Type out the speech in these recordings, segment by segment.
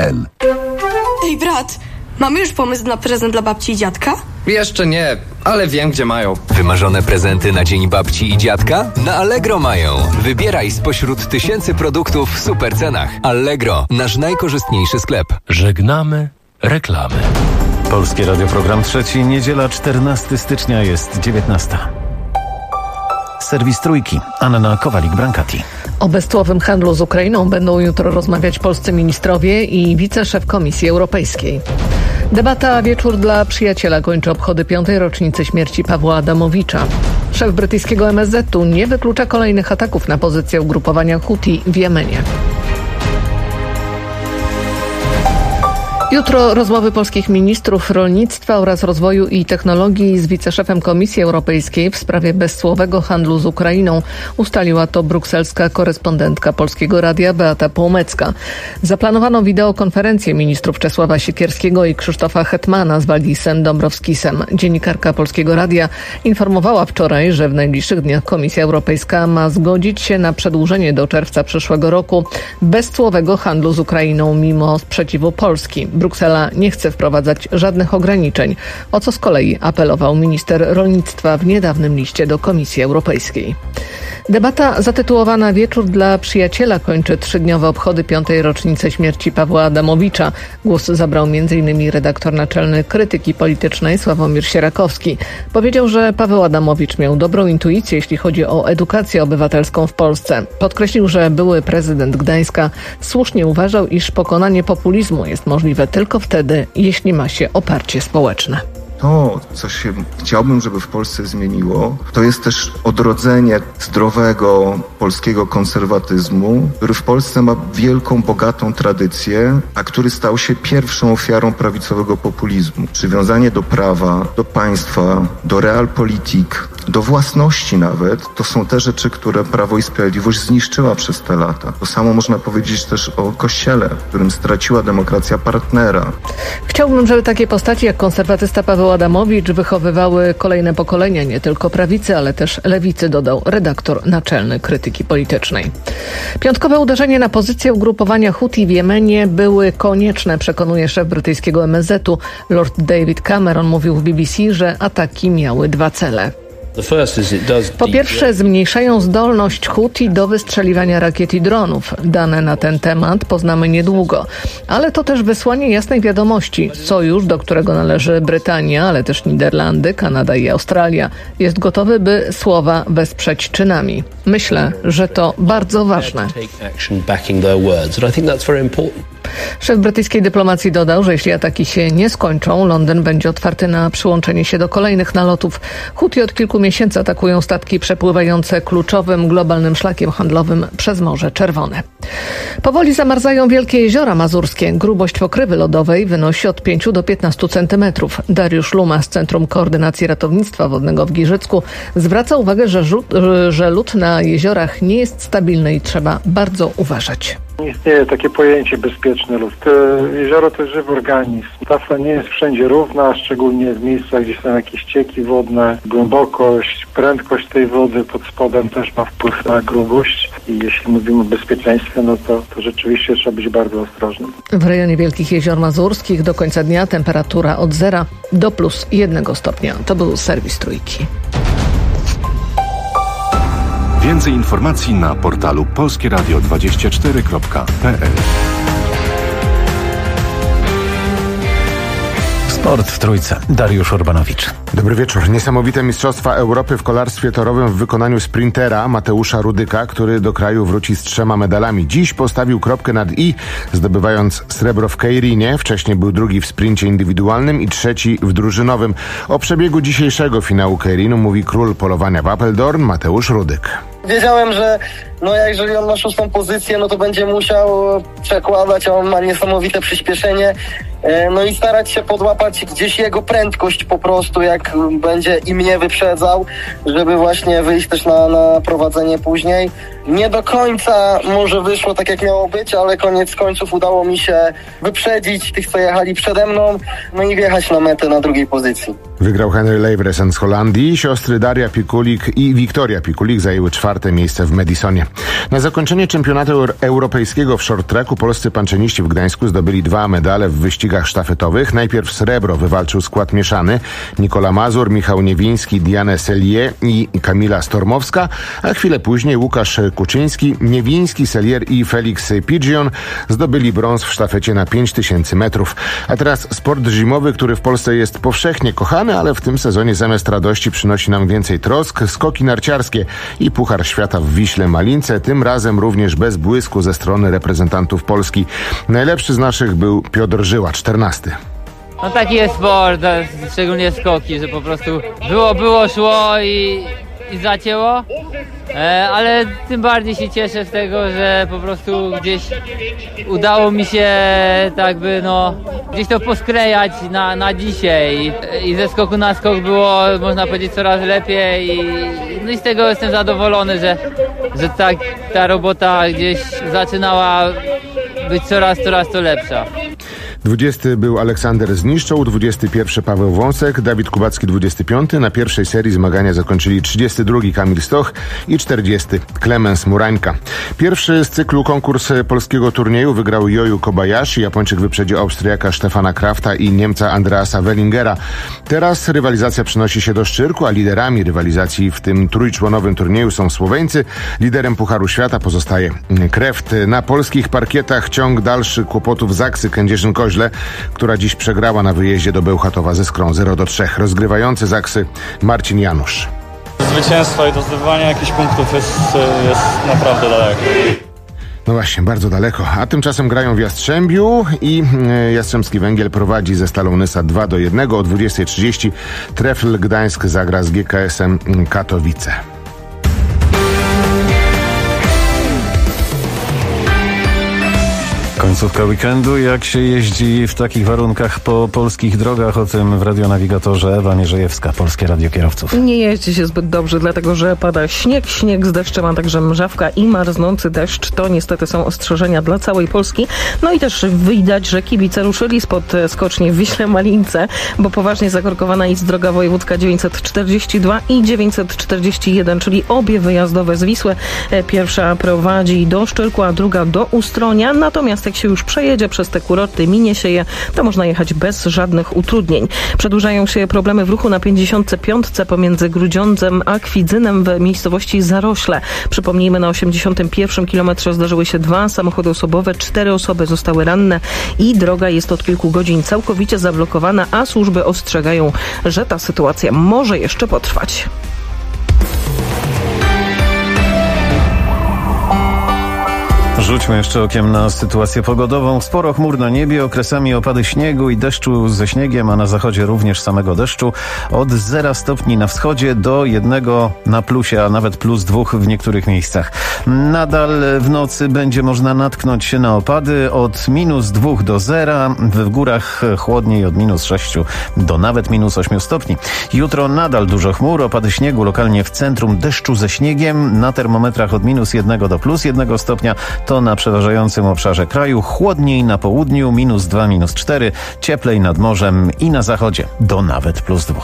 allegro.pl. Ej, brat, mamy już pomysł na prezent dla babci i dziadka? Jeszcze nie, ale wiem, gdzie mają. Wymarzone prezenty na dzień babci i dziadka? Na Allegro mają. Wybieraj spośród tysięcy produktów w super cenach. Allegro, nasz najkorzystniejszy sklep. Żegnamy reklamy. Polskie Radio, program trzeci, niedziela 14 stycznia jest 19. Serwis Trójki, Anna Kowalik-Brankati. O bezcłowym handlu z Ukrainą będą jutro rozmawiać polscy ministrowie i wiceszef Komisji Europejskiej. Debata Wieczór dla przyjaciela kończy obchody 5. rocznicy śmierci Pawła Adamowicza. Szef brytyjskiego MSZ-u nie wyklucza kolejnych ataków na pozycję ugrupowania Huti w Jemenie. Jutro rozmowy polskich ministrów rolnictwa oraz rozwoju i technologii z wiceszefem Komisji Europejskiej w sprawie bezcłowego handlu z Ukrainą. Ustaliła to brukselska korespondentka Polskiego Radia Beata Półmecka. Zaplanowano wideokonferencję ministrów Czesława Siekierskiego i Krzysztofa Hetmana z Waldisem Dąbrowskisem. Dziennikarka Polskiego Radia informowała wczoraj, że w najbliższych dniach Komisja Europejska ma zgodzić się na przedłużenie do czerwca przyszłego roku bezcłowego handlu z Ukrainą mimo sprzeciwu Polski. Bruksela nie chce wprowadzać żadnych ograniczeń, o co z kolei apelował minister rolnictwa w niedawnym liście do Komisji Europejskiej. Debata zatytułowana Wieczór dla przyjaciela kończy 3-dniowe obchody 5. rocznicy śmierci Pawła Adamowicza. Głos zabrał m.in. redaktor naczelny Krytyki Politycznej Sławomir Sierakowski. Powiedział, że Paweł Adamowicz miał dobrą intuicję, jeśli chodzi o edukację obywatelską w Polsce. Podkreślił, że były prezydent Gdańska słusznie uważał, iż pokonanie populizmu jest możliwe tylko wtedy, jeśli ma się oparcie społeczne. To, co się chciałbym, żeby w Polsce zmieniło, to jest też odrodzenie zdrowego polskiego konserwatyzmu, który w Polsce ma wielką, bogatą tradycję, a który stał się pierwszą ofiarą prawicowego populizmu. Przywiązanie do prawa, do państwa, do realpolitik, do własności nawet, to są te rzeczy, które Prawo i Sprawiedliwość zniszczyła przez te lata. To samo można powiedzieć też o Kościele, w którym straciła demokracja partnera. Chciałbym, żeby takie postaci jak konserwatysta Paweł Adamowicz wychowywały kolejne pokolenia, nie tylko prawicy, ale też lewicy, dodał redaktor naczelny Krytyki Politycznej. Piątkowe uderzenie na pozycję ugrupowania Huti w Jemenie były konieczne, przekonuje szef brytyjskiego MSZ-u. Lord David Cameron mówił w BBC, że ataki miały 2 cele. Po pierwsze, zmniejszają zdolność Huti do wystrzeliwania rakiet i dronów. Dane na ten temat poznamy niedługo. Ale to też wysłanie jasnej wiadomości. Sojusz, do którego należy Brytania, ale też Niderlandy, Kanada i Australia, jest gotowy, by słowa wesprzeć czynami. Myślę, że to bardzo ważne. Szef brytyjskiej dyplomacji dodał, że jeśli ataki się nie skończą, Londyn będzie otwarty na przyłączenie się do kolejnych nalotów. Huti od kilku miesięcy atakują statki przepływające kluczowym globalnym szlakiem handlowym przez Morze Czerwone. Powoli zamarzają wielkie jeziora mazurskie. Grubość pokrywy lodowej wynosi od 5 do 15 centymetrów. Dariusz Luma z Centrum Koordynacji Ratownictwa Wodnego w Giżycku zwraca uwagę, że lód na jeziorach nie jest stabilny i trzeba bardzo uważać. Nie istnieje takie pojęcie bezpieczny lód. Jezioro to jest żywy organizm. Tafla nie jest wszędzie równa, szczególnie w miejscach, gdzie są jakieś cieki wodne. Głębokość, prędkość tej wody pod spodem też ma wpływ na grubość. I jeśli mówimy o bezpieczeństwie, no to rzeczywiście trzeba być bardzo ostrożnym. W rejonie Wielkich Jezior Mazurskich do końca dnia temperatura od 0 do +1 stopnia. To był serwis Trójki. Więcej informacji na portalu polskieradio24.pl. Sport w Trójce. Dariusz Urbanowicz. Dobry wieczór. Niesamowite Mistrzostwa Europy w kolarstwie torowym w wykonaniu sprintera Mateusza Rudyka, który do kraju wróci z 3 medalami. Dziś postawił kropkę nad i, zdobywając srebro w Kejrinie. Wcześniej był drugi w sprincie indywidualnym i 3 w drużynowym. O przebiegu dzisiejszego finału Kejrinu mówi król polowania w Apeldoorn Mateusz Rudyk. Wiedziałem, że jeżeli on ma 6. pozycję, to będzie musiał przekładać, a on ma niesamowite przyspieszenie no i starać się podłapać gdzieś jego prędkość po prostu, jak będzie i mnie wyprzedzał, żeby właśnie wyjść też na prowadzenie później. Nie do końca może wyszło tak, jak miało być, ale koniec końców udało mi się wyprzedzić tych, co jechali przede mną, no i wjechać na metę na drugiej pozycji. Wygrał Henry Leijvresen z Holandii. Siostry Daria Pikulik i Wiktoria Pikulik zajęły 4. miejsce w Madisonie. Na zakończenie czempionatu europejskiego w short tracku polscy panczeniści w Gdańsku zdobyli 2 medale w wyścigach sztafetowych. Najpierw srebro wywalczył skład mieszany. Nikola Mazur, Michał Niewiński, Diane Sellier i Kamila Stormowska, a chwilę później Łukasz Kuczyński, Niewiński, Sellier i Felix Pigeon zdobyli brąz w sztafecie na 5000 metrów. A teraz sport zimowy, który w Polsce jest powszechnie kochany, ale w tym sezonie zamiast radości przynosi nam więcej trosk. Skoki narciarskie i Puchar Świata w Wiśle Malince, tym razem również bez błysku ze strony reprezentantów Polski. Najlepszy z naszych był Piotr Żyła, 14. No taki jest sport, szczególnie skoki, że po prostu było, szło i zacięło, ale tym bardziej się cieszę z tego, że po prostu gdzieś udało mi się tak by gdzieś to posklejać na dzisiaj i ze skoku na skok było, można powiedzieć, coraz lepiej i z tego jestem zadowolony, że ta robota gdzieś zaczynała być coraz to lepsza. 20 był Aleksander Zniszczoł, 21 Paweł Wąsek, Dawid Kubacki 25. Na pierwszej serii zmagania zakończyli 32 Kamil Stoch i 40 Klemens Murańka. Pierwszy z cyklu konkurs polskiego turnieju wygrał Yoyu Kobayashi. Japończyk wyprzedził Austriaka Stefana Krafta i Niemca Andreasa Wellingera. Teraz rywalizacja przenosi się do Szczyrku, a liderami rywalizacji w tym trójczłonowym turnieju są Słoweńcy. Liderem Pucharu Świata pozostaje Kreft. Na polskich parkietach ciąg dalszy kłopotów Zaksy Kędzierzyn-Koźle, która dziś przegrała na wyjeździe do Bełchatowa ze Skrą 0-3. Rozgrywający Zaksy Marcin Janusz. Zwycięstwa i do zdobywania jakichś punktów jest naprawdę daleko. No właśnie, bardzo daleko. A tymczasem grają w Jastrzębiu i Jastrzębski Węgiel prowadzi ze Stalą Nysa 2-1. O 20:30 Trefl Gdańsk zagra z GKS-em Katowice. Końcówka weekendu. Jak się jeździ w takich warunkach po polskich drogach? O tym w radionawigatorze Ewa Mierzejewska, Polskie Radio Kierowców. Nie jeździ się zbyt dobrze, dlatego że pada śnieg z deszczem, a także mrzawka i marznący deszcz. To niestety są ostrzeżenia dla całej Polski. No i też widać, że kibice ruszyli spod skoczni w Wiśle Malince, bo poważnie zakorkowana jest droga wojewódzka 942 i 941, czyli obie wyjazdowe z Wisły. Pierwsza prowadzi do Szczyrku, a druga do Ustronia. Natomiast jak się już przejedzie przez te kurorty, minie się je, to można jechać bez żadnych utrudnień. Przedłużają się problemy w ruchu na 55 pomiędzy Grudziądzem a Kwidzynem w miejscowości Zarośle. Przypomnijmy, na 81 kilometrze zdarzyły się 2 samochody osobowe, 4 osoby zostały ranne i droga jest od kilku godzin całkowicie zablokowana, a służby ostrzegają, że ta sytuacja może jeszcze potrwać. Rzućmy jeszcze okiem na sytuację pogodową. Sporo chmur na niebie, okresami opady śniegu i deszczu ze śniegiem, a na zachodzie również samego deszczu. Od 0 stopni na wschodzie do 1 na plusie, a nawet +2 w niektórych miejscach. Nadal w nocy będzie można natknąć się na opady od -2 do 0. W górach chłodniej od -6 do nawet -8 stopni. Jutro nadal dużo chmur, opady śniegu lokalnie w centrum, deszczu ze śniegiem. Na termometrach od -1 do +1 stopnia. To na przeważającym obszarze kraju, chłodniej na południu, -2, -4, cieplej nad morzem i na zachodzie do nawet +2.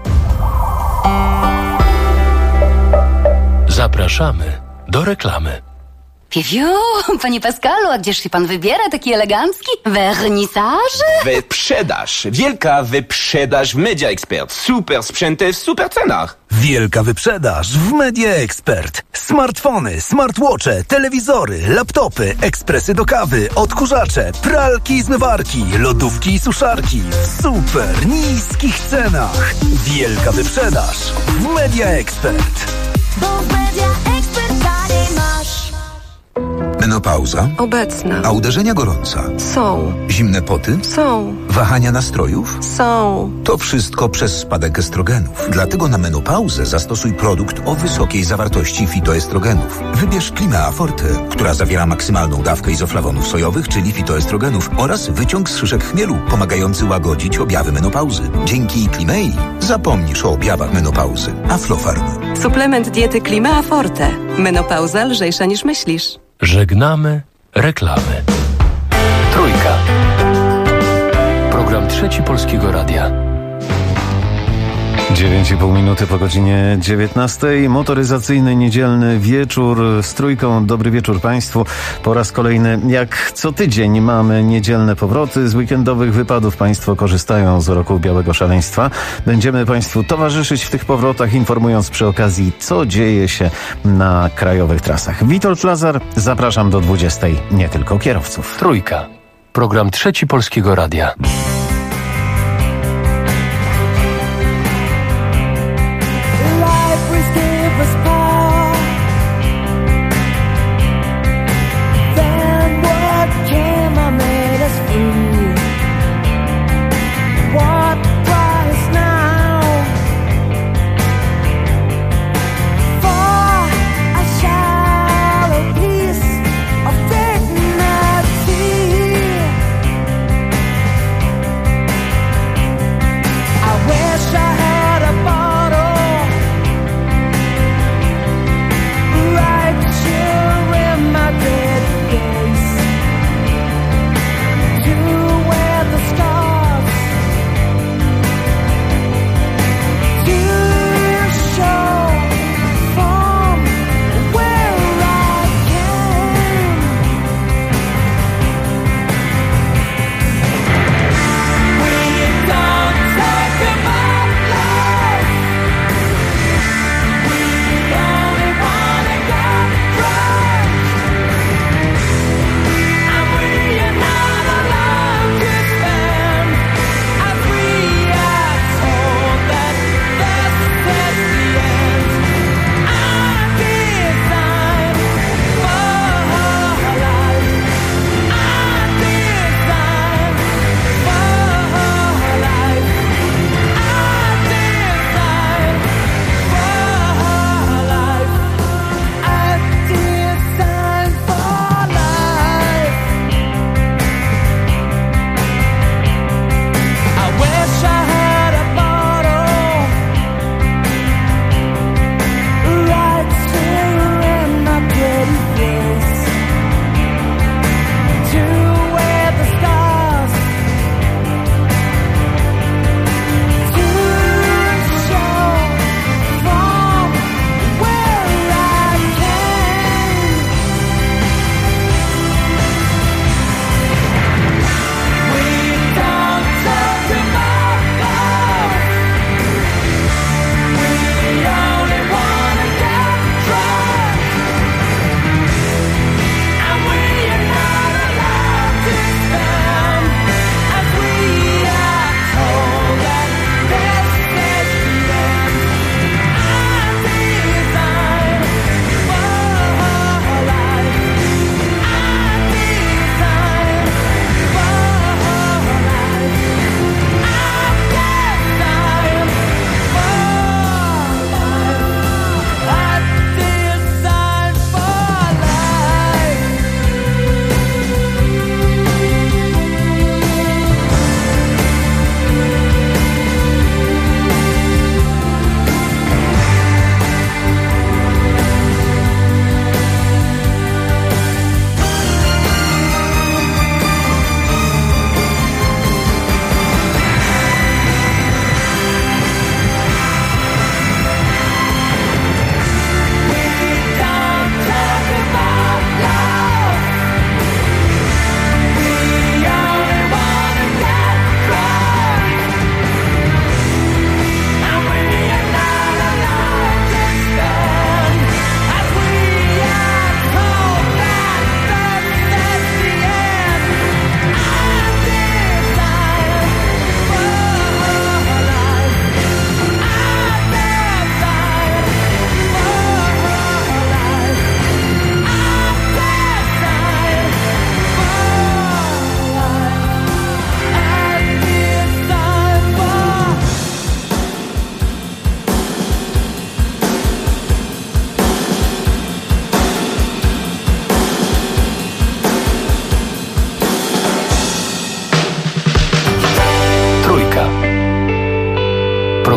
Zapraszamy do reklamy. Piu, panie Pascalu, a gdzież się pan wybiera, taki elegancki? Wernisaż? Wyprzedaż, wielka wyprzedaż w Media Expert. Super sprzęty w super cenach. Wielka wyprzedaż w Media Expert. Smartfony, smartwatche, telewizory, laptopy, ekspresy do kawy, odkurzacze, pralki i zmywarki, lodówki i suszarki w super niskich cenach. Wielka wyprzedaż w Media Expert. Bo w Media Expert taniej masz. Będą Menopauza? Obecna. A uderzenia gorąca? Są. Zimne poty? Są. Wahania nastrojów? Są. To wszystko przez spadek estrogenów. Dlatego na menopauzę zastosuj produkt o wysokiej zawartości fitoestrogenów. Wybierz Climea Forte, która zawiera maksymalną dawkę izoflawonów sojowych, czyli fitoestrogenów, oraz wyciąg z szyszek chmielu, pomagający łagodzić objawy menopauzy. Dzięki Climei zapomnisz o objawach menopauzy. Aflofarm. Suplement diety Climea Forte. Menopauza lżejsza niż myślisz. Żegnamy reklamy. Trójka. Program Trzeci Polskiego Radia. 9,5 minuty po godzinie 19. Motoryzacyjny niedzielny wieczór z Trójką. Dobry wieczór Państwu. Po raz kolejny, jak co tydzień, mamy niedzielne powroty. Z weekendowych wypadów Państwo korzystają z roku Białego Szaleństwa. Będziemy Państwu towarzyszyć w tych powrotach, informując przy okazji, co dzieje się na krajowych trasach. Witold Lazar, zapraszam do 20. Nie tylko kierowców. Trójka. Program Trzeci Polskiego Radia.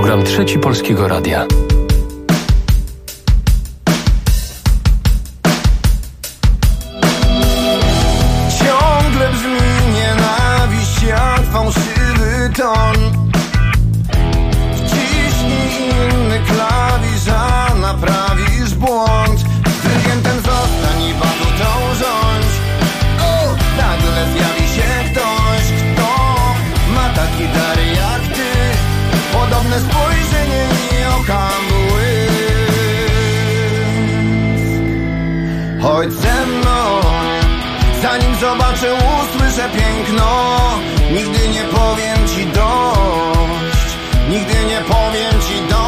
Program Trzeci Polskiego Radia. Ciągle brzmi nienawiść jak fałszywy ton. Wciśnij inny klawisz, a naprawisz błąd. Dyrygientem zostań i batutą rządź. O, nagle zjawi się ktoś, kto ma taki dar jak ty. Podobne spojrzenie i oka mgły. Chodź ze mną, zanim zobaczę, usłyszę piękno. Nigdy nie powiem ci dość. Nigdy nie powiem ci dość.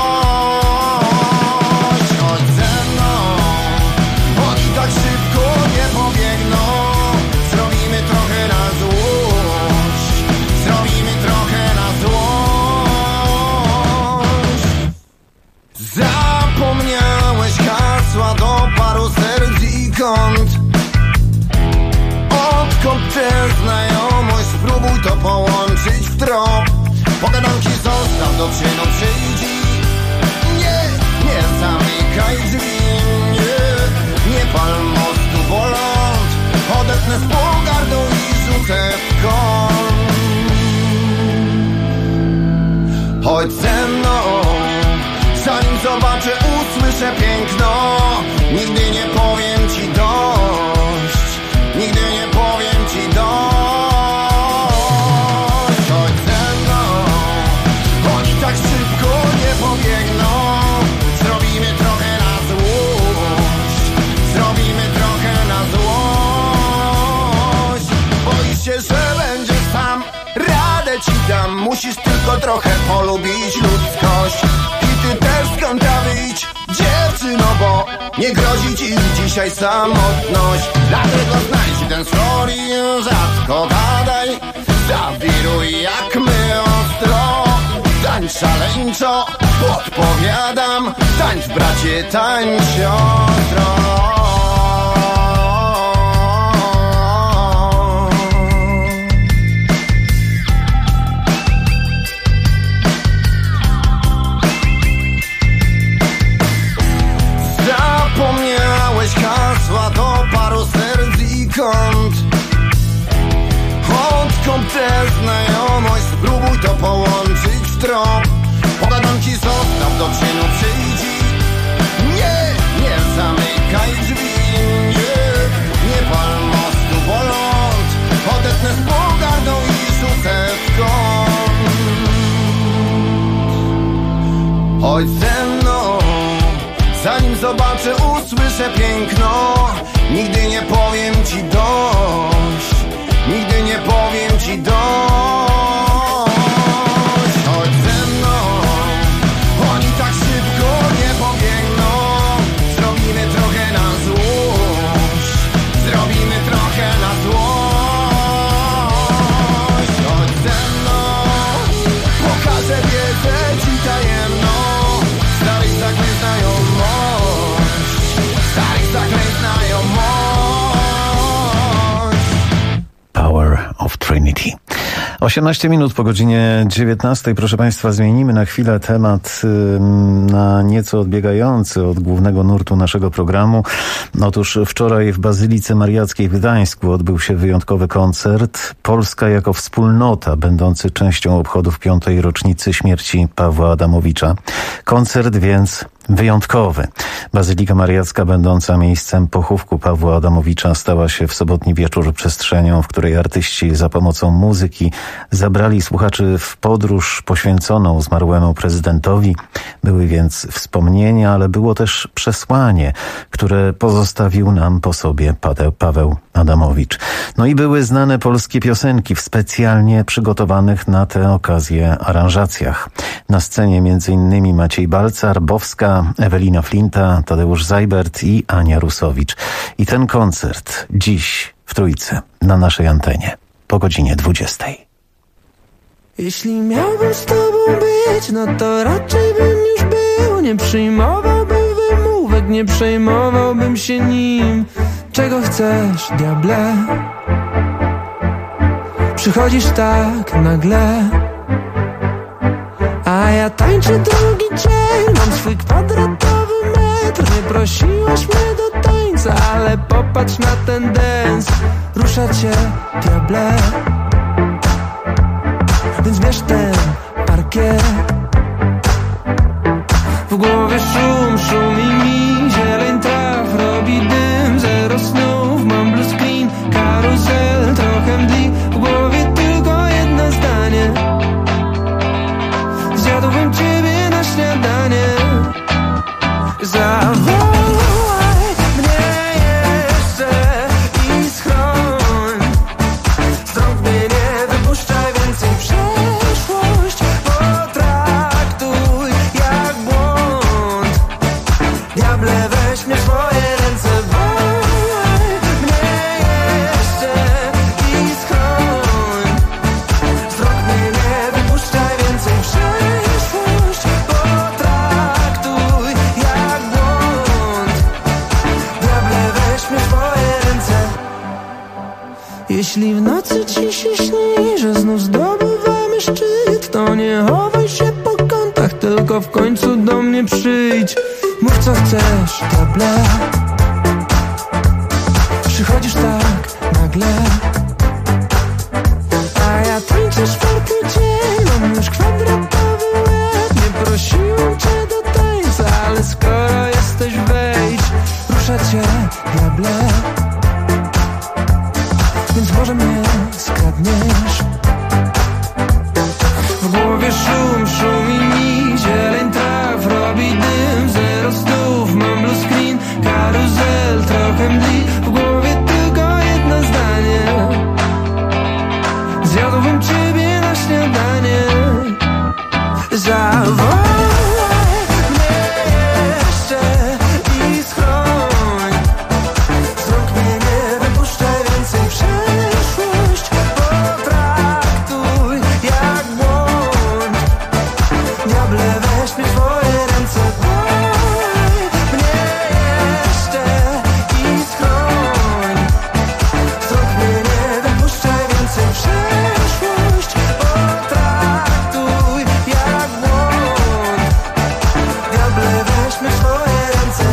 Chodź ze mną, oni tak szybko nie pobiegną. Zrobimy trochę na złość. Zrobimy trochę na złość. Zapomniałeś hasła do paru serc i kąt. Odkąd tę znajomość, spróbuj to połączyć w trop. Pogadanki zostaw, do czynu przyjdź. Nie, nie zamykaj drzwi. Nie pal mostu, bo ląd odetnę z pogardą i rzucę w kąt. Chodź ze mną, zanim zobaczę, usłyszę piękno. Nigdy nie powiem ci dość. Nigdy nie powiem ci dość. Chodź ze mną, oni tak szybko nie pobiegną. Zrobimy trochę na złość. Zrobimy trochę na złość. Boisz się, że będziesz sam? Radę ci dam. Musisz tylko trochę polubić ludzkość. I ty też z kąta wyjdź, dziewczyno, bo nie grozi ci dzisiaj samotność. Dlatego znajdź ten sfor i rzadko gadaj. Zawiruj jak my ostro. Tańcz szaleńczo, podpowiadam. Tańcz bracie, tańcz siostro. Zapomniałeś hasła do paru serc i kąt. Odkąd tę znajomość, spróbuj to połączyć w trop. Pogadanki zostaw, do czynu przyjdź. Nie, nie zamykaj drzwi. Nie pal mostu, bo ląd odetnę z pogardą i rzucę w kąt. Chodź ze mną, zanim zobaczę, usłyszę piękno. Nigdy nie powiem ci dość. Nigdy nie powiem ci dość. Chodź ze mną, oni tak szybko nie pobiegną. Zrobimy trochę na złość. Zrobimy trochę na złość. Chodź ze mną, pokażę wiedzę ci tajemną. Starych zaklęć znajomość. Starych zaklęć znajomość. Power of Trinity. 18 minut po godzinie 19. Proszę Państwa, zmienimy na chwilę temat na nieco odbiegający od głównego nurtu naszego programu. Otóż wczoraj w Bazylice Mariackiej w Gdańsku odbył się wyjątkowy koncert. Polska jako wspólnota, będący częścią obchodów 5. rocznicy śmierci Pawła Adamowicza. Koncert więc wyjątkowy. Bazylika Mariacka, będąca miejscem pochówku Pawła Adamowicza, stała się w sobotni wieczór przestrzenią, w której artyści za pomocą muzyki zabrali słuchaczy w podróż poświęconą zmarłemu prezydentowi. Były więc wspomnienia, ale było też przesłanie, które pozostawił nam po sobie Paweł Adamowicz. No i były znane polskie piosenki w specjalnie przygotowanych na tę okazję aranżacjach. Na scenie m.in. Maciej Balcar, Bowska, Ewelina Flinta, Tadeusz Zajbert i Ania Rusowicz. I ten koncert dziś w Trójce na naszej antenie po godzinie 20. Jeśli miałbym z tobą być, no to raczej bym już był. Nie przyjmowałbym wymówek, nie przejmowałbym się nim. Czego chcesz, diable? Przychodzisz tak nagle. A ja tańczę drugi dzień, mam swój kwadratowy metr. Nie prosiłaś mnie do tańca, ale popatrz na ten dance. Rusza cię diable, więc bierz ten parkiet. W głowie szum, szumi mi, zieleń traw robi dym. Zero snów, mam blue screen, karuzel, trochę mdli. W głowie tylko jedno zdanie: zjadłbym ciebie na śniadanie. Zawołaj mnie jeszcze i schroń. Z rąk mnie nie wypuszczaj więcej. Przeszłość potraktuj jak błąd. Diable, weź mnie w swoje ręce. Wołaj mnie jeszcze i schroń. Z rąk mnie nie wypuszczaj więcej. Przeszłość potraktuj jak błąd. Diable, weź mnie w swoje ręce. Jeśli w nocy ci się śni, że znów zdobywamy szczyt, to nie chowaj się po kątach, tylko w końcu do mnie przyjdź. Mów co chcesz, diable. Przychodzisz tak nagle, a ja tańczę czwarty dzień. Mam już kwadratowy łeb. Nie prosiłem cię do tańca, ale skoro jesteś, wejdź. Rusza cię diable, więc może mnie skradniesz. W głowie szum, szumi mi, zieleń traw robi dym. Zero snów, mam blue screen, karuzel, trochę mdli. W głowie tylko jedno zdanie: zjadłbym ciebie na śniadanie. Zawołaj mnie jeszcze i schroń. Z rąk mnie nie wypuszczaj więcej. Przeszłość potraktuj jak błąd. Diable, weź mnie w twoje ręce. Wołaj mnie jeszcze i schroń. Z rąk mnie nie wypuszczaj więcej. Przeszłość potraktuj jak błąd. Diable, weź mnie w twoje ręce.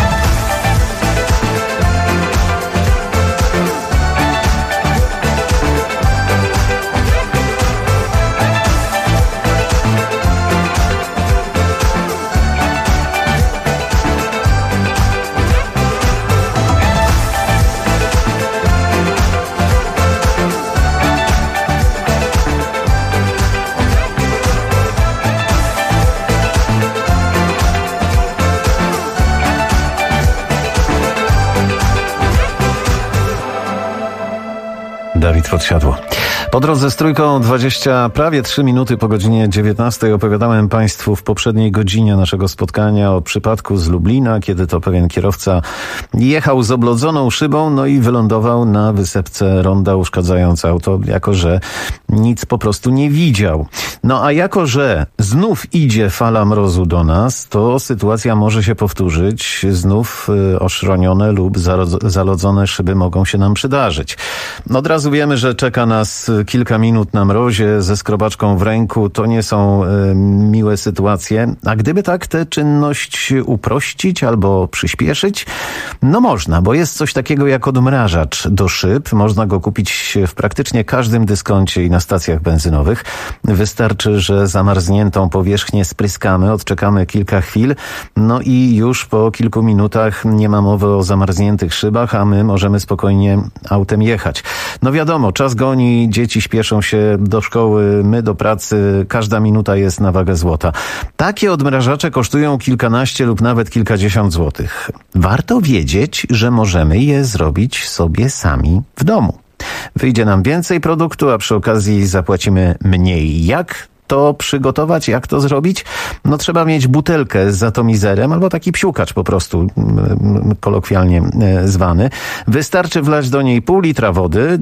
Dawid Podsiadło. Po drodze z Trójką prawie 3 minuty po godzinie 19 opowiadałem Państwu w poprzedniej godzinie naszego spotkania o przypadku z Lublina, kiedy to pewien kierowca jechał z oblodzoną szybą, no i wylądował na wysepce ronda, uszkadzając auto, jako że nic po prostu nie widział. No a jako że znów idzie fala mrozu do nas, to sytuacja może się powtórzyć. Znów oszronione lub zalodzone szyby mogą się nam przydarzyć. Od razu wiemy, że czeka nas kilka minut na mrozie ze skrobaczką w ręku. To nie są miłe sytuacje. A gdyby tak tę czynność uprościć albo przyspieszyć? No można, bo jest coś takiego jak odmrażacz do szyb. Można go kupić w praktycznie każdym dyskoncie i na stacjach benzynowych. Wystarczy, że zamarzniętą powierzchnię spryskamy, odczekamy kilka chwil, no i już po kilku minutach nie ma mowy o zamarzniętych szybach, a my możemy spokojnie autem jechać. No wiadomo, czas goni, dzieci śpieszą się do szkoły, my do pracy, każda minuta jest na wagę złota. Takie odmrażacze kosztują kilkanaście lub nawet kilkadziesiąt złotych. Warto wiedzieć, że możemy je zrobić sobie sami w domu. Wyjdzie nam więcej produktu, a przy okazji zapłacimy mniej. Jak to przygotować, jak to zrobić? No trzeba mieć butelkę z atomizerem albo taki psiukacz po prostu, kolokwialnie zwany. Wystarczy wlać do niej pół litra wody,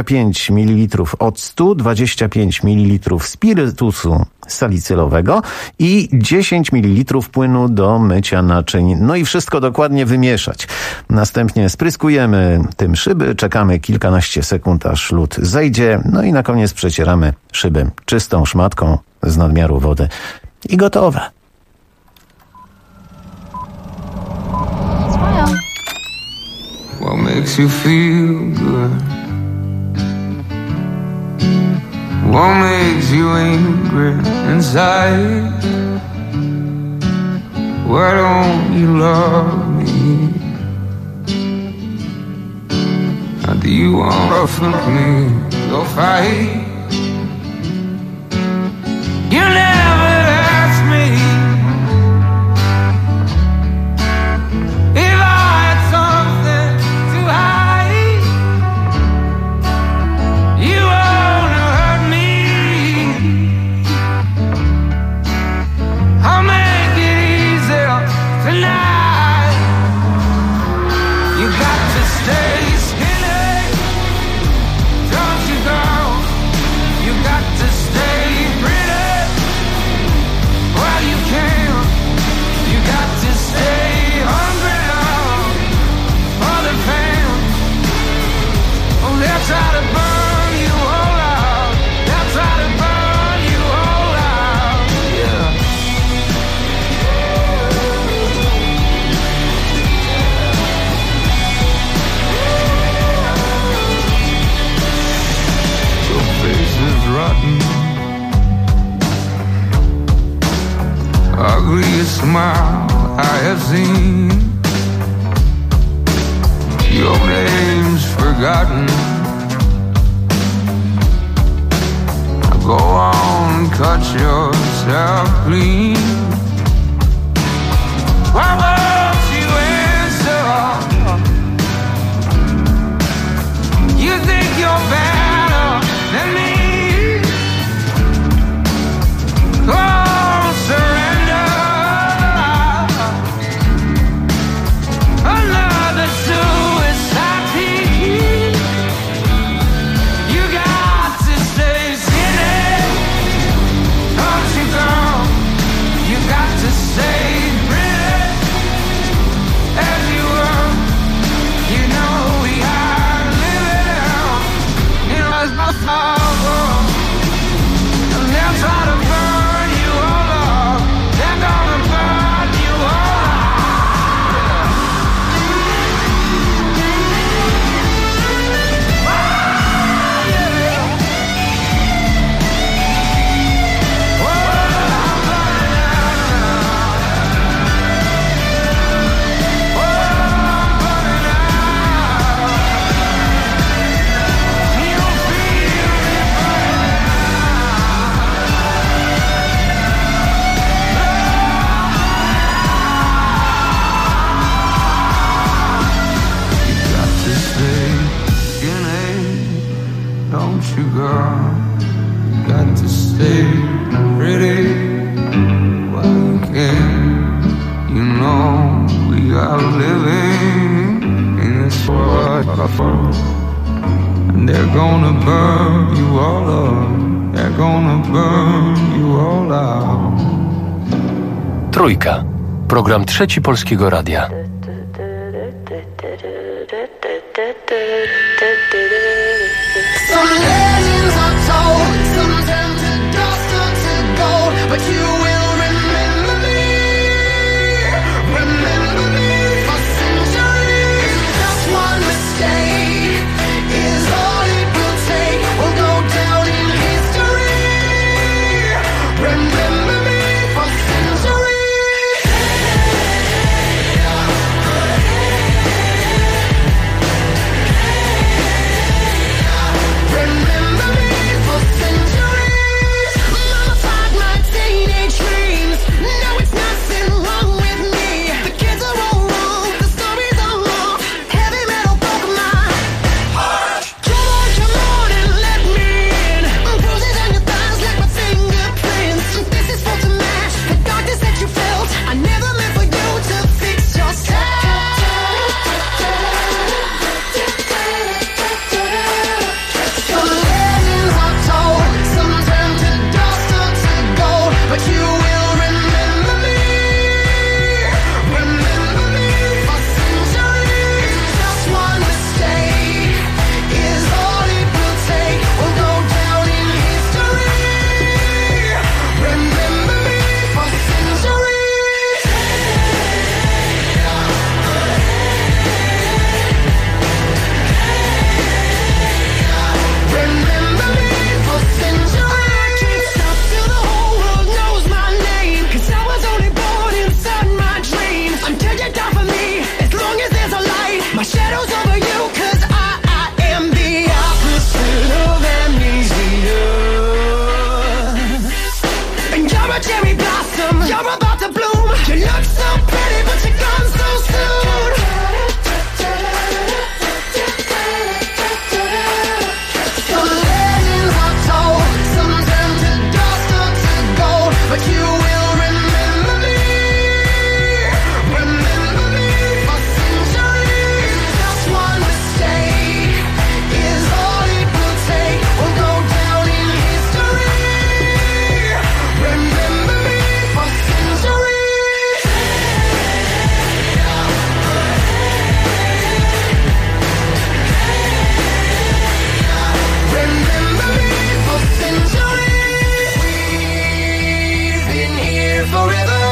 25 ml octu, 25 ml spirytusu salicylowego i 10 ml płynu do mycia naczyń. No i wszystko dokładnie wymieszać. Następnie spryskujemy tym szyby, czekamy kilkanaście sekund, aż lód zejdzie, no i na koniec przecieramy szyby czystą szmatką z nadmiaru wody i gotowe. What makes you feel good? What makes you angry inside? Why don't you love me? How do you want to rough me? Go fight. You never asked me if I had something to hide. You wanna hurt me. I'll make it easier tonight. You got to stay skinny, don't you go? You got to stay pretty while you can. You got to stay hungry now for the pain. Oh, they'll try to burn you all out. They'll try to burn you all out. Yeah. Your face is rotten. Ugliest smile I have seen. Your name's forgotten. Go on, cut yourself clean. Why won't you answer? You think you're better than me? Oh, surrender. Another suicide team. You got to stay skinny, don't you go? You got to stay pretty as you were. You know we are living in a sorrow. And they'll try to burn you all up. They're gonna burn you all don't you, girl? Got to stay pretty while you can. You know we are living in this world, and they're gonna burn you all up. They're gonna burn you all out. Trójka. Program Trzeci Polskiego Radia. Some legends are told, some turn to dust or to gold, but you will remember me for centuries. Just one mistake is all it will take. We'll go down in history. Remember me for centuries. cherry blossom. You're about to bloom. You look so pretty, but you're gone so soon. Some legends are told, some turn to dust or to gold, but you will remember me. Remember me for centuries. Just one mistake is all it will take. We'll go down in history. Remember me for centuries. Remember me for centuries. We've been here forever,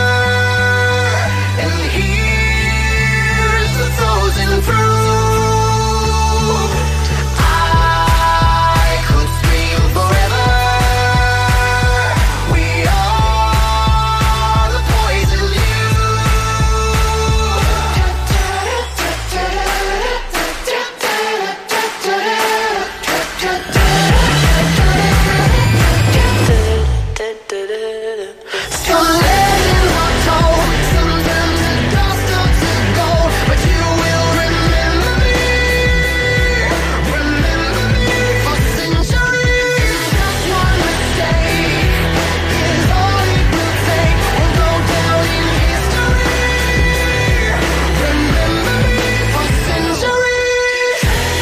and here's the frozen fruit. I could scream forever. We are the poison Some legends are told, some turn to dust or to gold, but you will remember me. Remember me for centuries. Just one mistake is all it will take. We'll go down in history. Remember me for centuries.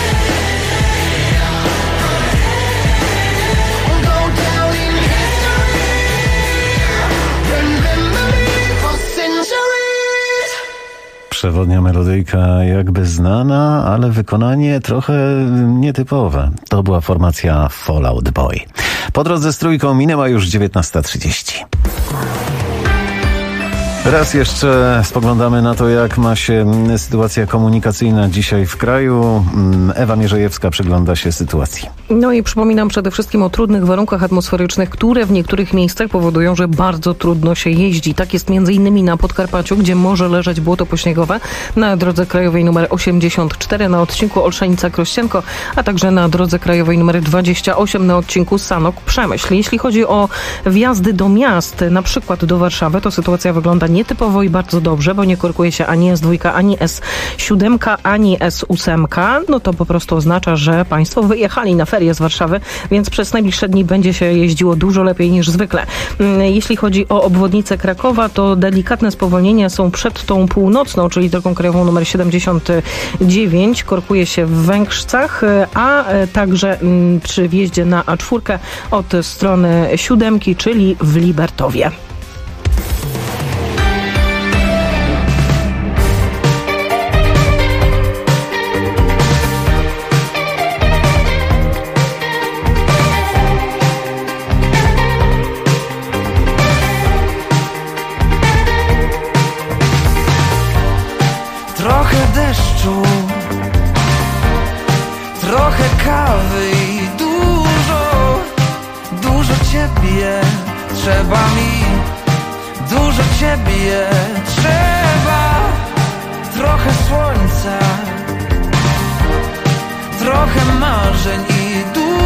We'll go down in history. Remember me for centuries. Przewodnia melodyjka jakby znana, ale wykonanie trochę nietypowe. To była formacja Fall Out Boy. Po drodze z trójką minęła już 19:30. Raz jeszcze spoglądamy na to, jak ma się sytuacja komunikacyjna dzisiaj w kraju. Ewa Mierzejewska przygląda się sytuacji. No i przypominam przede wszystkim o trudnych warunkach atmosferycznych, które w niektórych miejscach powodują, że bardzo trudno się jeździ. Tak jest m.in. na Podkarpaciu, gdzie może leżeć błoto pośniegowe, na drodze krajowej nr 84 na odcinku Olszenica-Krościenko, a także na drodze krajowej nr 28 na odcinku Sanok-Przemyśl. Jeśli chodzi o wjazdy do miast, na przykład do Warszawy, to sytuacja wygląda nietypowo i bardzo dobrze, bo nie korkuje się ani S2, ani S7, ani S8. No to po prostu oznacza, że państwo wyjechali na ferie z Warszawy, więc przez najbliższe dni będzie się jeździło dużo lepiej niż zwykle. Jeśli chodzi o obwodnicę Krakowa, to delikatne spowolnienia są przed tą północną, czyli drogą krajową nr 79. Korkuje się w Węgrzcach, a także przy wjeździe na A4 od strony 7, czyli w Libertowie. Trochę deszczu, trochę kawy i dużo ciebie trzeba mi, dużo ciebie trzeba. Trochę słońca, trochę marzeń i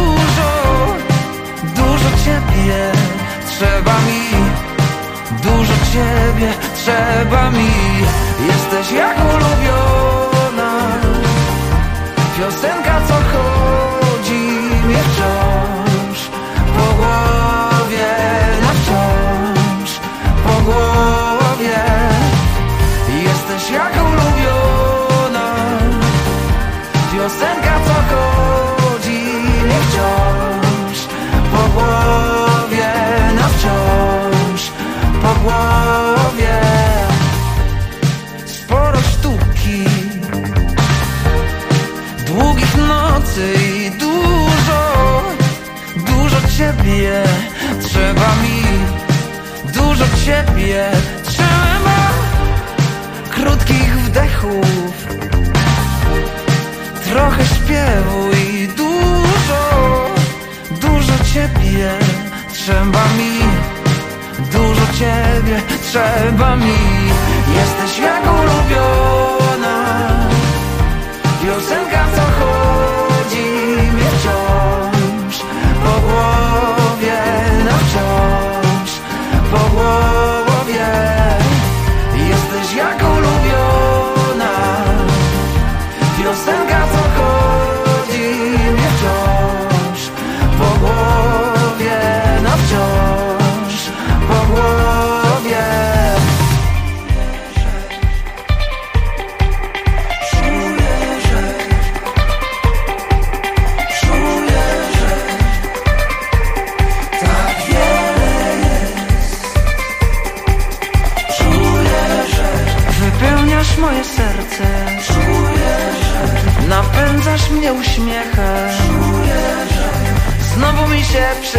dużo ciebie trzeba mi, dużo ciebie trzeba mi. Jesteś jak ulubiona piosenka, co chodzi mnie wciąż po głowie, na wciąż po głowie. Jesteś jak ulubiona piosenka, co chodzi mnie wciąż po głowie, na wciąż po głowie. Sporo sztuki, długich nocy i dużo ciebie trzeba mi, dużo ciebie trzeba. Krótkich wdechów, trochę śpiewu i dużo ciebie trzeba mi, dużo ciebie trzeba mi. Jesteś jak ulubiona piosenka, co chodzi mnie wciąż po głowie, na wciąż po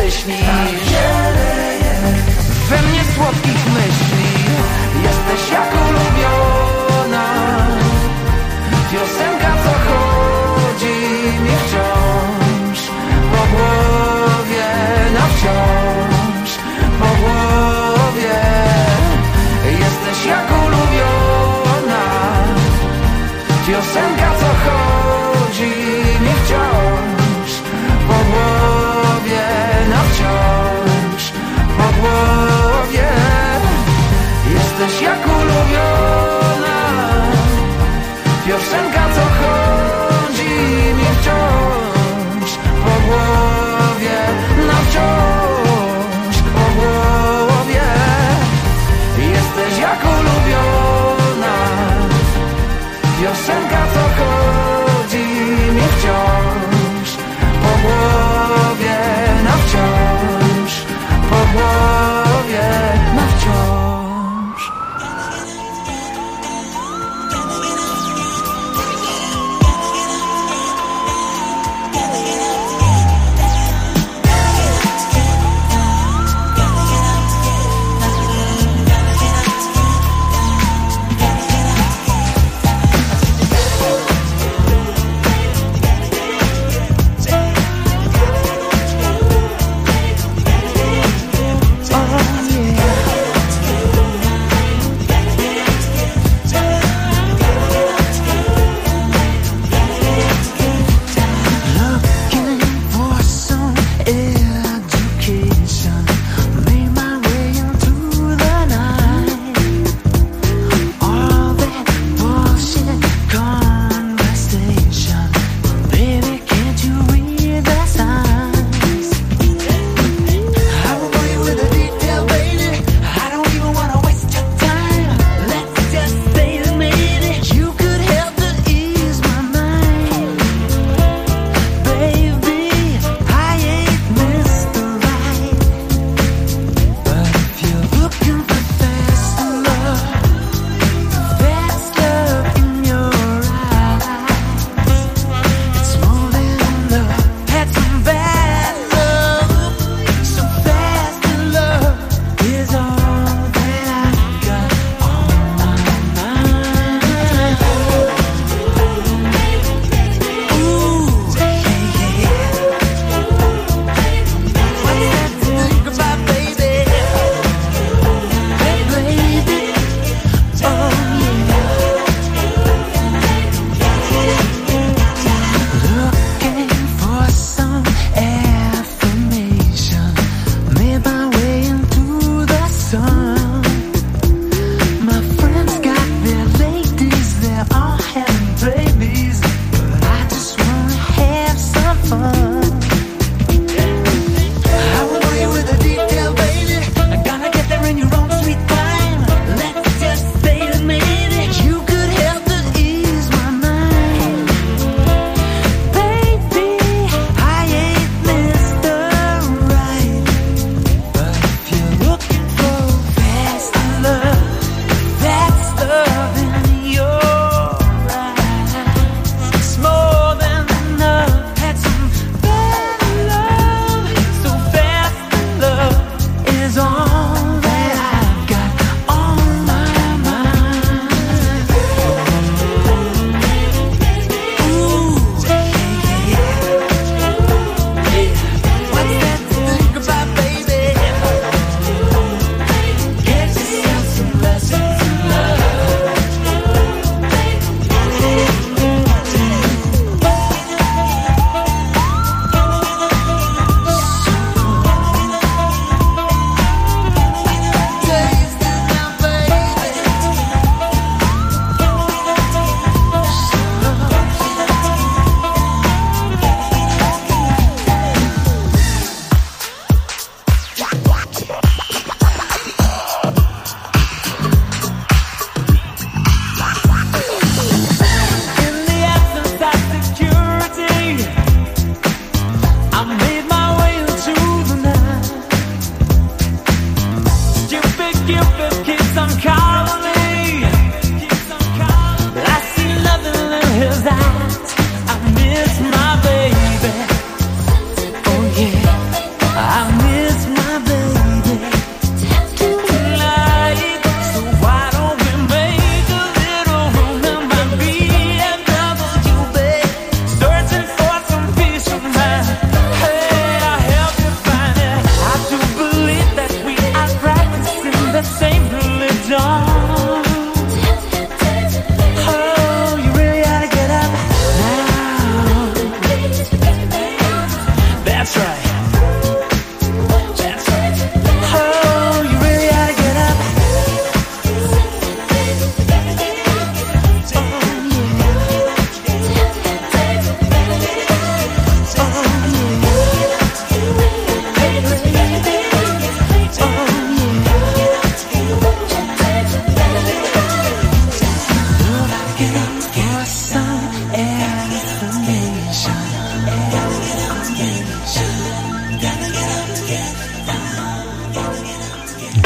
myślisz we mnie słodkich myśli. Jesteś jak ulubiona piosenka, co chodzi mi wciąż po głowie, na wciąż po głowie. Jesteś jak ulubiona piosenka, co chodzi mi wciąż po głowie, na wciąż.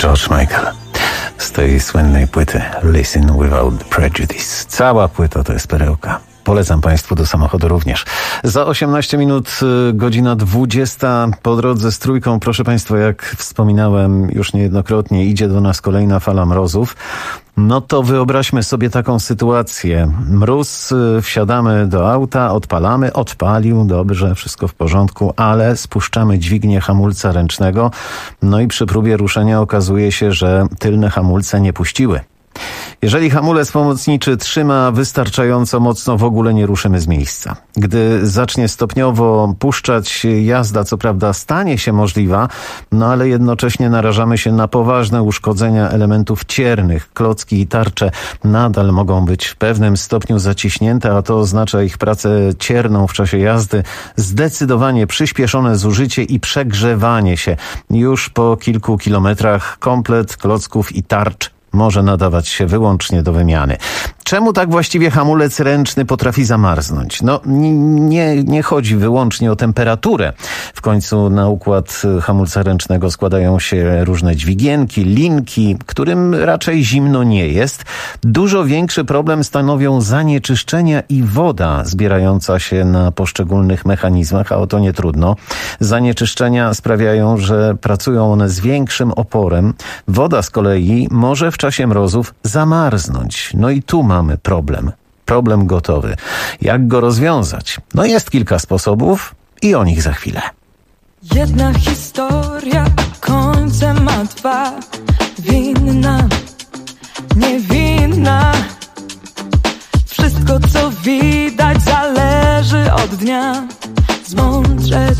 George Michael z tej słynnej płyty Listen Without Prejudice. Cała płyta to jest perełka. Polecam Państwu do samochodu również. Za 18 minut godzina 20 po drodze z Trójką. Proszę Państwa, jak wspominałem już niejednokrotnie, idzie do nas kolejna fala mrozów. No to wyobraźmy sobie taką sytuację. Mróz, wsiadamy do auta, odpalamy, odpalił, dobrze, wszystko w porządku, ale spuszczamy dźwignię hamulca ręcznego. No i przy próbie ruszenia okazuje się, że tylne hamulce nie puściły. Jeżeli hamulec pomocniczy trzyma wystarczająco mocno, w ogóle nie ruszymy z miejsca. Gdy zacznie stopniowo puszczać, jazda co prawda stanie się możliwa, no ale jednocześnie narażamy się na poważne uszkodzenia elementów ciernych. Klocki i tarcze nadal mogą być w pewnym stopniu zaciśnięte, a to oznacza ich pracę cierną w czasie jazdy, zdecydowanie przyspieszone zużycie i przegrzewanie się. Już po kilku kilometrach komplet klocków i tarcz może nadawać się wyłącznie do wymiany. Czemu tak właściwie hamulec ręczny potrafi zamarznąć? No nie chodzi wyłącznie o temperaturę. W końcu na układ hamulca ręcznego składają się różne dźwigienki, linki, którym raczej zimno nie jest. Dużo większy problem stanowią zanieczyszczenia i woda zbierająca się na poszczególnych mechanizmach, a o to nie trudno. Zanieczyszczenia sprawiają, że pracują one z większym oporem. Woda z kolei może w czasie mrozów zamarznąć. No i tu mamy problem. Problem gotowy. Jak go rozwiązać? No jest kilka sposobów i o nich za chwilę. Jedna historia, a końcem ma dwa. Winna, niewinna. Wszystko co widać zależy od dnia. Zmądrzeć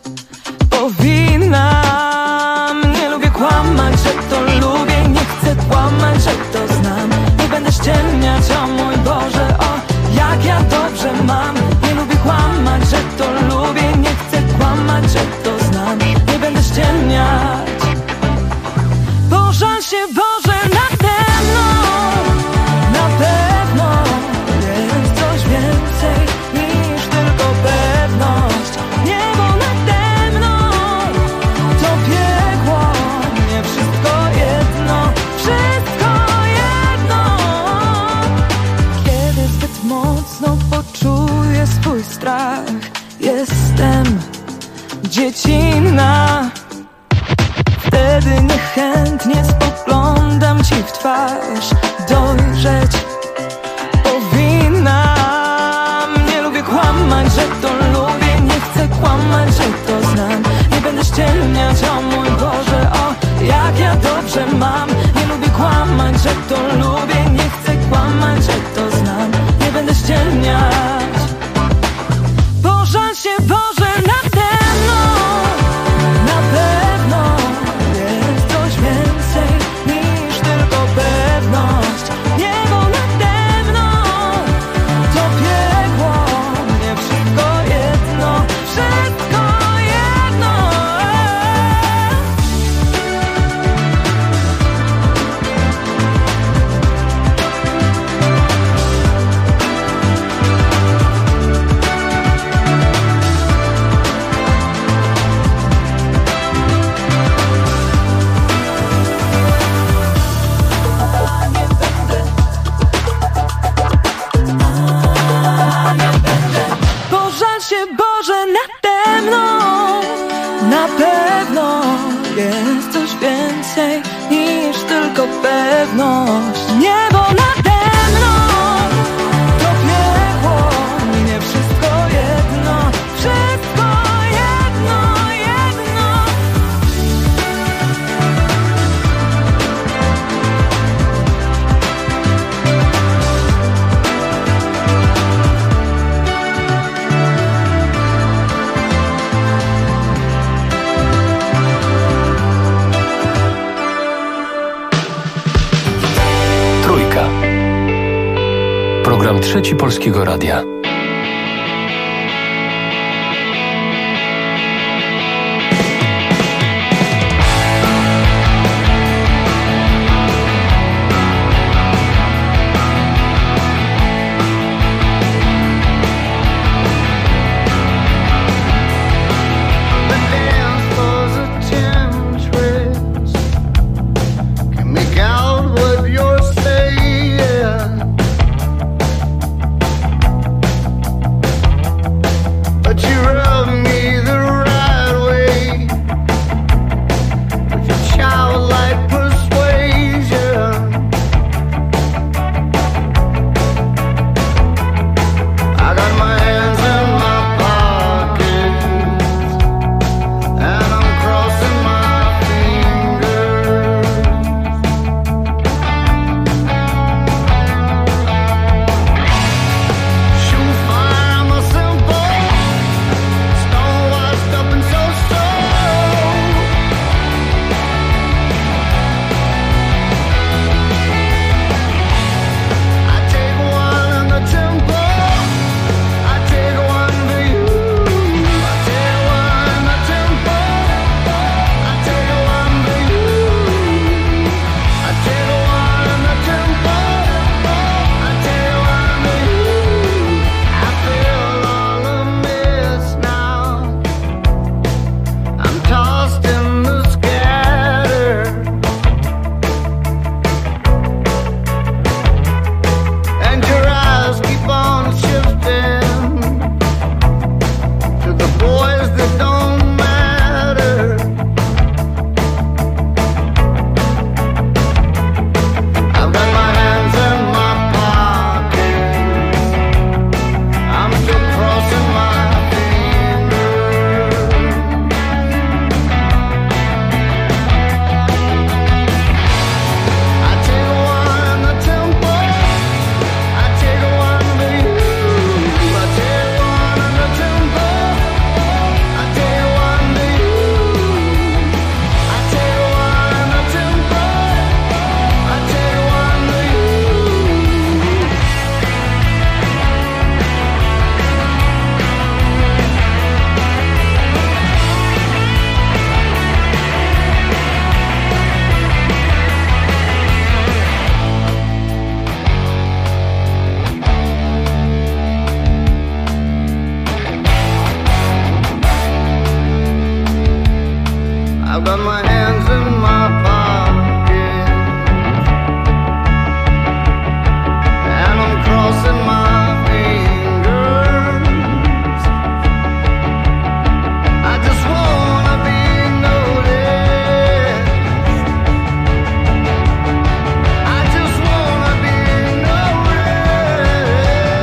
powinnam. Nie lubię kłamać, że to lubię. Nie chcę kłamać, że to znam. Nie będę ściemniać, o mój Boże, o jak ja dobrze mam. Nie lubię kłamać, że to lubię. Nie chcę kłamać, że to znam. Nie będę ściemniać. Pożal się Boże nade mną. Na pewno jest coś więcej niż tylko pewność. Niebo nade mną to piekło. Nie wszystko jedno, wszystko jedno. Kiedy zbyt mocno poczuję swój strach, jestem dziecinna. Wtedy niechętnie spoglądam ci w twarz. Dojrzeć powinnam. Nie lubię kłamać, że to lubię. Nie chcę kłamać, że to znam. Nie będę ściemniać, o mój Boże, o jak ja dobrze mam. Nie lubię kłamać, że to lubię. Nie chcę kłamać, że to znam. Nie będę ściemniać. Pożal się Boże nade mną. Na pewno jest coś więcej niż tylko pewność. Niebo nade mną to piekło. Nie wszystko jedno, wszystko jedno. Pożal się Boże nade mną. Na pewno jest coś więcej niż tylko pewność. Niebo nade mną to piekło. Nie wszystko jedno, wszystko jedno, jedno. Trójka. Program Trzeci Polskiego Radia. I've got my hands in my pocket, and I'm crossing my fingers. I just wanna be noticed. I just wanna be noticed.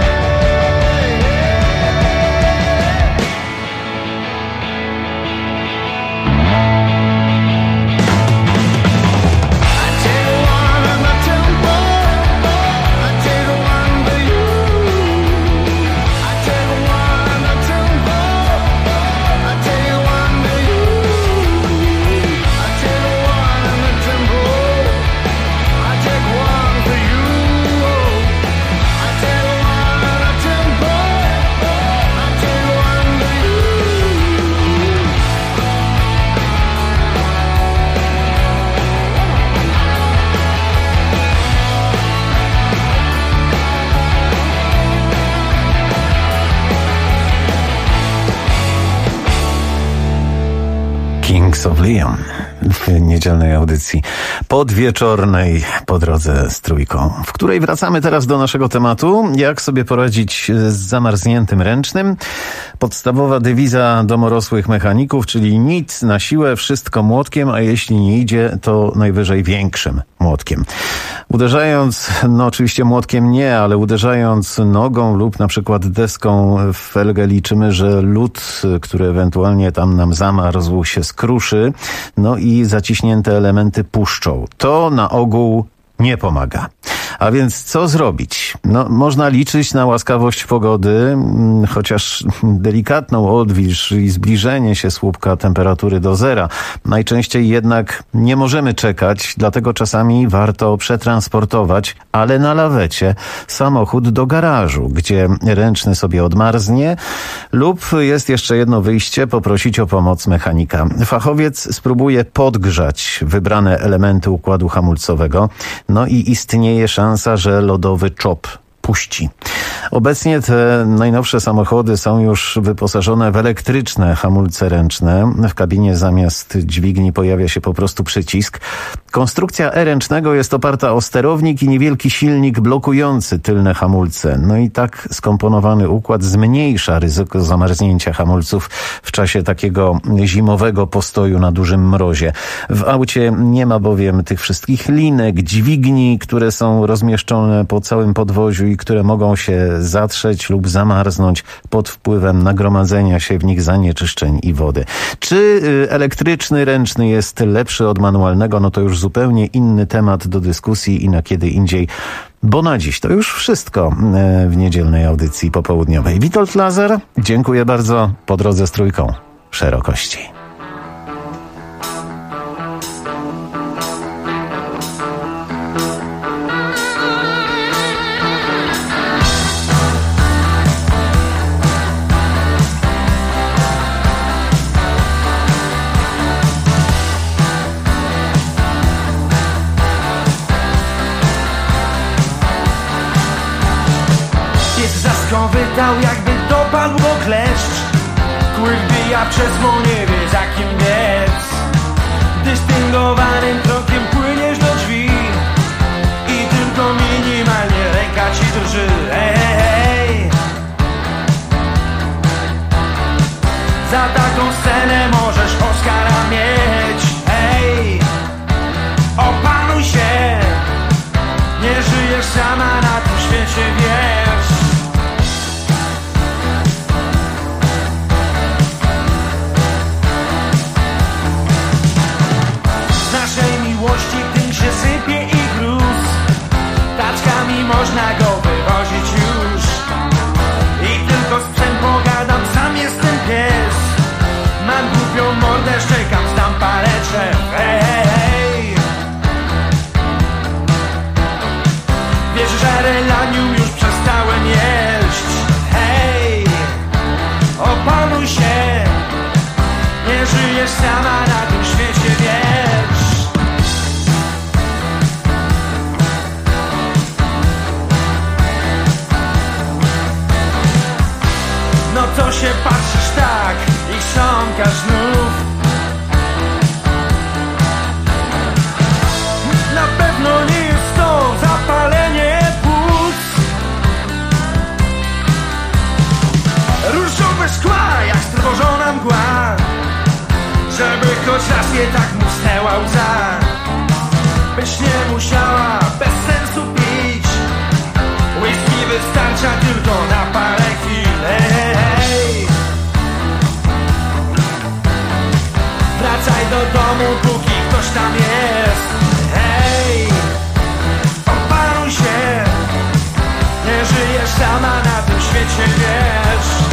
Kings of Leon w niedzielnej audycji podwieczornej po drodze z Trójką, w której wracamy teraz do naszego tematu. Jak sobie poradzić z zamarzniętym ręcznym? Podstawowa dewiza domorosłych mechaników, czyli nic na siłę, wszystko młotkiem, a jeśli nie idzie, to najwyżej większym młotkiem. Uderzając, no oczywiście młotkiem nie, ale uderzając nogą lub na przykład deską w felgę liczymy, że lód, który ewentualnie tam nam zamarzł, się skruszy, no i zaciśnięte elementy puszczą. To na ogół nie pomaga. A więc co zrobić? No, można liczyć na łaskawość pogody, chociaż delikatną odwilż i zbliżenie się słupka temperatury do zera. Najczęściej jednak nie możemy czekać, dlatego czasami warto przetransportować, ale na lawecie, samochód do garażu, gdzie ręczny sobie odmarznie, lub jest jeszcze jedno wyjście, poprosić o pomoc mechanika. Fachowiec spróbuje podgrzać wybrane elementy układu hamulcowego, no i istnieje szansa, że lodowy czop puści. Obecnie te najnowsze samochody są już wyposażone w elektryczne hamulce ręczne. W kabinie zamiast dźwigni pojawia się po prostu przycisk. Konstrukcja e-ręcznego jest oparta o sterownik i niewielki silnik blokujący tylne hamulce. No i tak skomponowany układ zmniejsza ryzyko zamarznięcia hamulców w czasie takiego zimowego postoju na dużym mrozie. W aucie nie ma bowiem tych wszystkich linek, dźwigni, które są rozmieszczone po całym podwoziu i które mogą się zatrzeć lub zamarznąć pod wpływem nagromadzenia się w nich zanieczyszczeń i wody. Czy elektryczny ręczny jest lepszy od manualnego? No to już zupełnie inny temat do dyskusji i na kiedy indziej. Bo na dziś to już wszystko w niedzielnej audycji popołudniowej. Witold Lazar, dziękuję bardzo. Po drodze z Trójką szerokości. Wydał, jakby dopadł go kleszcz. Kły wbija przez mą, nie wie za kim biec. Dystyngowanym krokiem płyniesz do drzwi i tylko minimalnie ręka ci drży. Hej. Za taką scenę możesz Oscara mieć. Hej, opanuj się, nie żyjesz sama na tym świecie, wiesz. Sypie i gruz, taczkami można go wywozić już. I tylko sprzęt pogadam, sam jestem pies. Mam głupią mordę, szczeka oczach musnęła łza. Byś nie musiała bez sensu pić, whisky wystarcza tylko na parę chwil. Hej, wracaj do domu, póki ktoś tam jest. Hej, opanuj się, nie żyjesz sama na tym świecie, wiesz.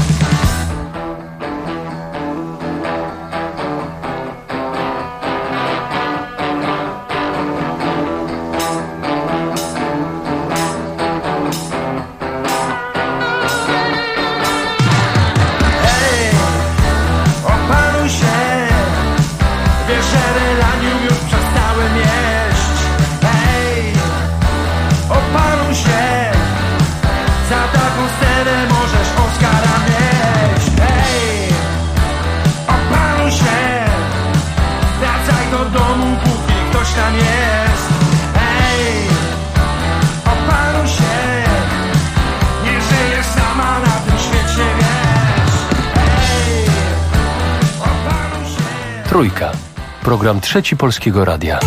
Trójka. Program Trzeci Polskiego Radia.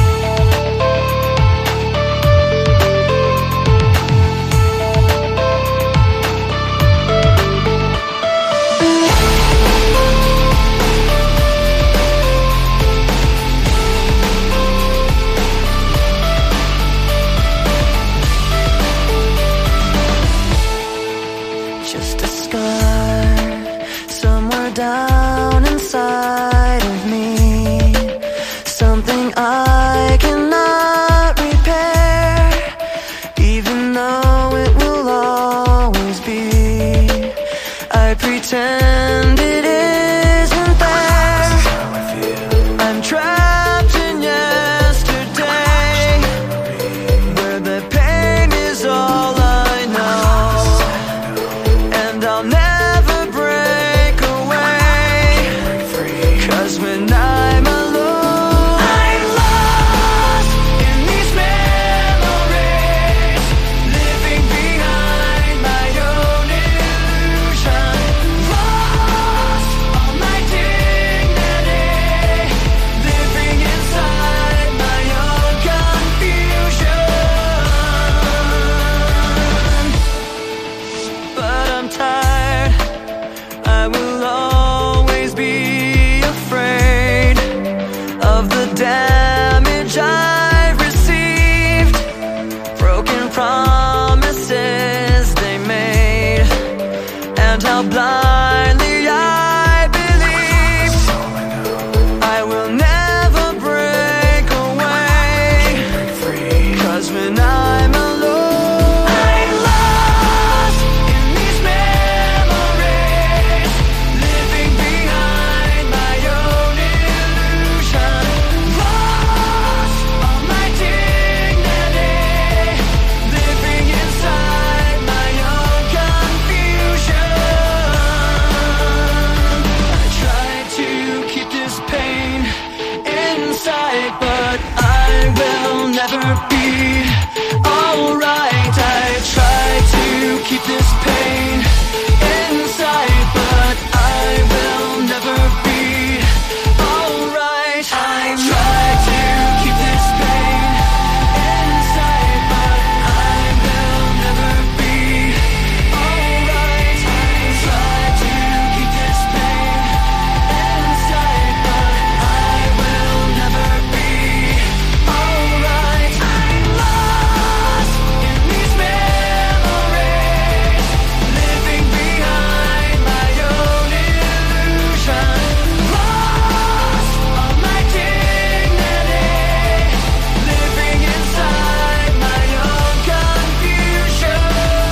Just a scar somewhere down inside of me, something I cannot repair, even though it will always be. I pretend it isn't there. I'm trapped in yesterday, where the pain is all I know, and I'll never break away, 'cause when I'm alone, I'm lost in these memories, living behind my own illusion, lost all my dignity, living inside my own confusion. But I'm tired, I will always be afraid of the damage I've received, broken promises they made, and how blindly I believed. I will never break away, 'cause when I'm alone, I'm lost in these memories, living behind my own illusion, lost all my dignity, living inside my own confusion. I try to keep this pain inside, but I will never be alright. I try to keep this pain inside, but I will never be alright. I try to keep this pain inside, but I will never be alright. I try to keep this pain inside, but I will never be alright. I'm lost in these memories, living behind my own illusion, lost all my dignity, living inside my own confusion.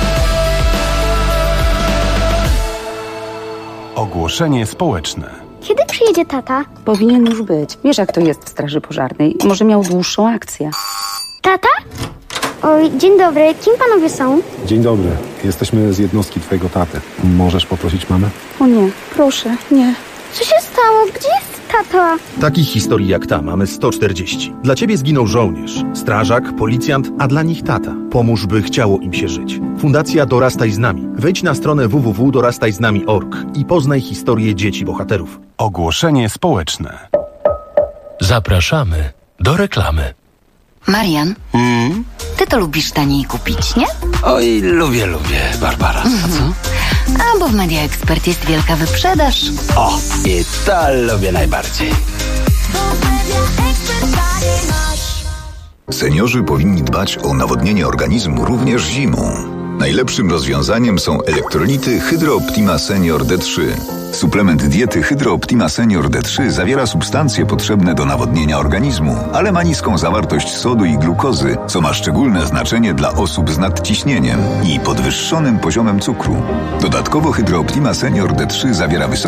Ogłoszenie społeczne. Kiedy przyjedzie tata? Powinien już być. Wiesz, jak to jest w straży pożarnej. Może miał dłuższą akcję. Tata? Oj, dzień dobry. Kim panowie są? Dzień dobry. Jesteśmy z jednostki twojego taty. Możesz poprosić mamę? O nie, proszę, nie. Co się stało? Gdzie jest tata? Takich historii jak ta mamy 140. Dla ciebie zginął żołnierz, strażak, policjant, a dla nich tata. Pomóż, by chciało im się żyć. Fundacja Dorastaj z nami. Wejdź na stronę www.dorastajznami.org i poznaj historię dzieci bohaterów. Ogłoszenie społeczne. Zapraszamy do reklamy. Marian, ty to lubisz taniej kupić, nie? Oj, lubię, Barbara. A co? A bo w Media Expert jest wielka wyprzedaż. O, i to lubię najbardziej. Seniorzy powinni dbać o nawodnienie organizmu również zimą. Najlepszym rozwiązaniem są elektrolity Hydro Optima Senior D3. Suplement diety Hydro Optima Senior D3 zawiera substancje potrzebne do nawodnienia organizmu, ale ma niską zawartość sodu i glukozy, co ma szczególne znaczenie dla osób z nadciśnieniem i podwyższonym poziomem cukru. Dodatkowo Hydro Optima Senior D3 zawiera